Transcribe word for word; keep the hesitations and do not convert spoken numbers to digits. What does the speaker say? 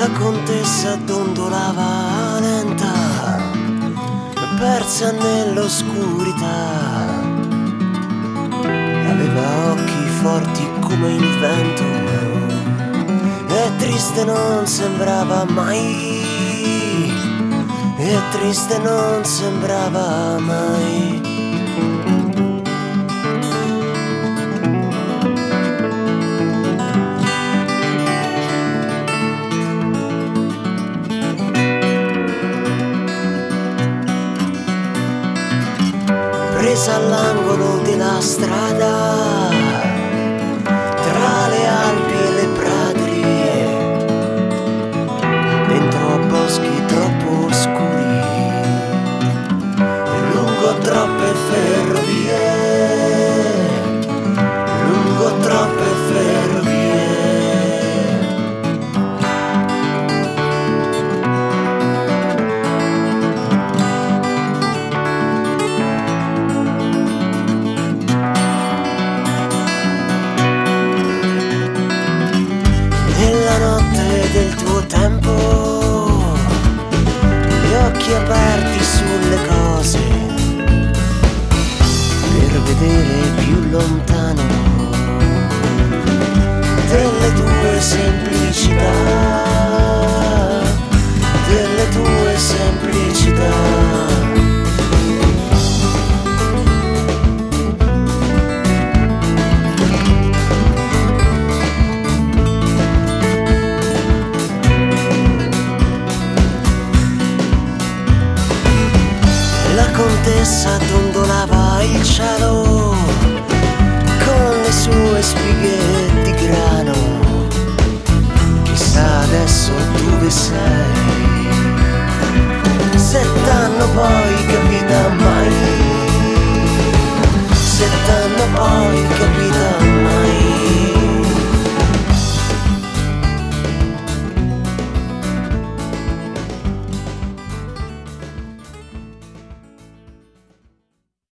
La contessa dondolava lenta, persa nell'oscurità. Aveva occhi forti come il vento e triste non sembrava mai. E triste non sembrava mai. Presa all'angolo della strada, tra le Alpi e le praterie, dentro a boschi troppo oscuri, lungo troppe ferrovie, lungo troppe ferrovie. Nella notte del tuo tempo, gli occhi aperti sulle cose, per vedere più lontano delle tue semplicità, delle tue semplicità. La contessa dondolava il cielo